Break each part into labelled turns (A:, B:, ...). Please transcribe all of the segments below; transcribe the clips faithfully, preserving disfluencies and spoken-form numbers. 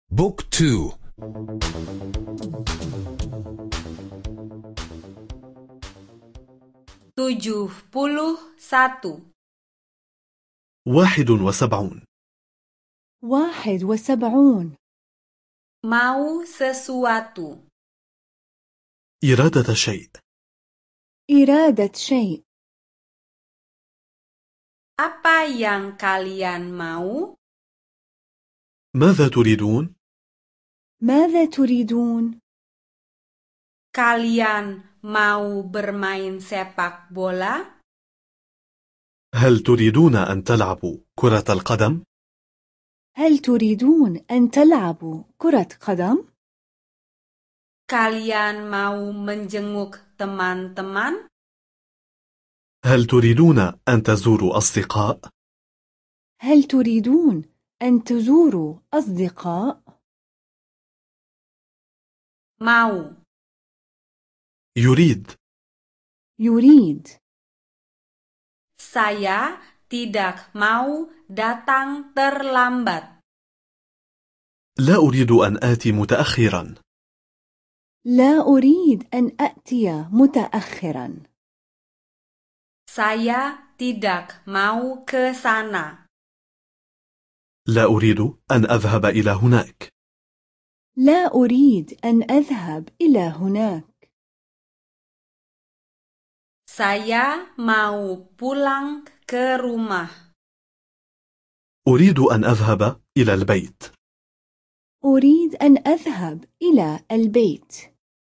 A: بوك تو.
B: tujuh puluh satu.
C: واحد وسبعون.
D: واحد وسبعون.
B: Mau sesuatu.
C: إرادة شيء.
D: إرادة شيء.
B: Apa yang kalian mau?
C: ماذا تريدون؟
D: ماذا تريدون؟
B: Kalian mau bermain sepak bola?
C: هل تريدون أن تلعبوا كرة القدم؟
D: هل تريدون أن تلعبوا كرة قدم؟
B: Kalian mau menjenguk teman-teman?
C: هل تريدون أن تزوروا أصدقاء؟
D: هل تريدون أن تزوروا أصدقاء؟
B: Mau.
C: يريد.
D: يريد.
B: Saya tidak mau datang terlambat.
C: لا أريد أن آتي متأخرا.
D: لا أريد أن أأتي متأخرا.
B: Saya tidak mau ke sana.
C: لا أريد أن أذهب إلى هناك.
D: لا أريد أن أذهب إلى هناك.
B: Saya mau pulang ke rumah.
C: أريد أن أذهب إلى البيت.
D: أريد أن أذهب إلى البيت.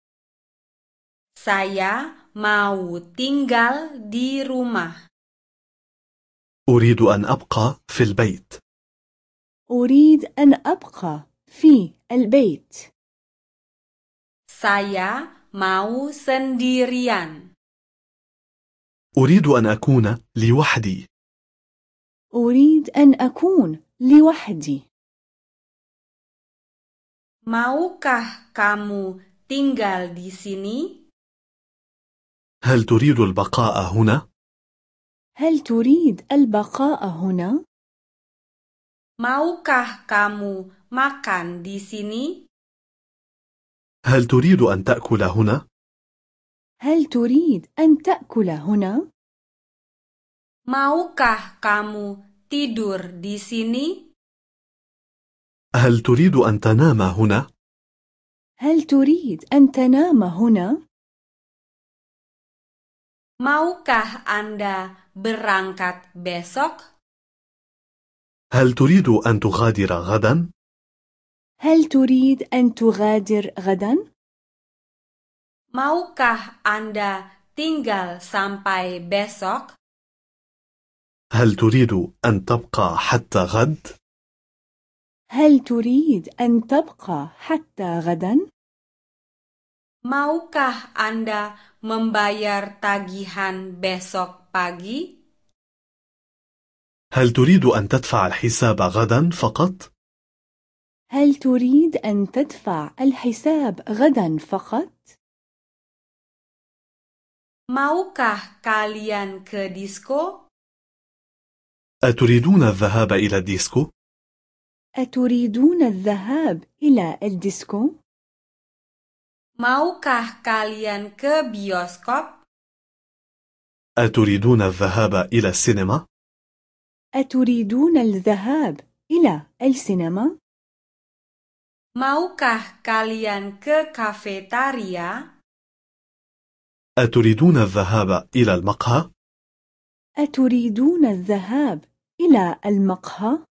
B: Saya mau tinggal di rumah.
C: أريد أن أبقى في البيت.
D: أريد أن أبقى في البيت.
B: Saya mau sendirian.
C: أريد أن أكون لوحدي.
D: أريد أن أكون لوحدي.
B: Maukah kamu tinggal di sini?
C: هل تريد البقاء هنا؟
D: هل تريد البقاء هنا؟
B: Maukah kamu makan di sini?
C: هل تريد أن تأكل هنا؟
D: هل تريد أن تأكل هنا؟
B: Maukah kamu tidur di sini?
C: هل تريد أن تنام هنا؟
D: هل تريد أن تنام هنا؟
B: Maukah Anda berangkat besok?
C: هل تريد أن تغادر غدا؟
D: هل تريد أن تغادر غدا؟
B: Maukah Anda tinggal sampai besok?
C: هل تريد أن تبقى حتى غد؟
D: هل تريد أن تبقى حتى غدا؟
B: Maukah Anda membayar tagihan besok pagi?
C: هل تريد أن تدفع الحساب غدا فقط؟
D: هل تريد أن تدفع الحساب غدا فقط؟
B: Maukah kalian ke disko?
C: أتريدون الذهاب إلى الديسكو؟
D: أتريدون الذهاب إلى الديسكو؟
B: Maukah kalian ke bioskop?
C: أتريدون الذهاب إلى السينما؟
D: أتريدون الذهاب إلى السينما؟
B: Maukah kalian ke kafetaria?
C: أتريدون الذهاب إلى المقهى؟
D: أتريدون الذهاب إلى المقهى؟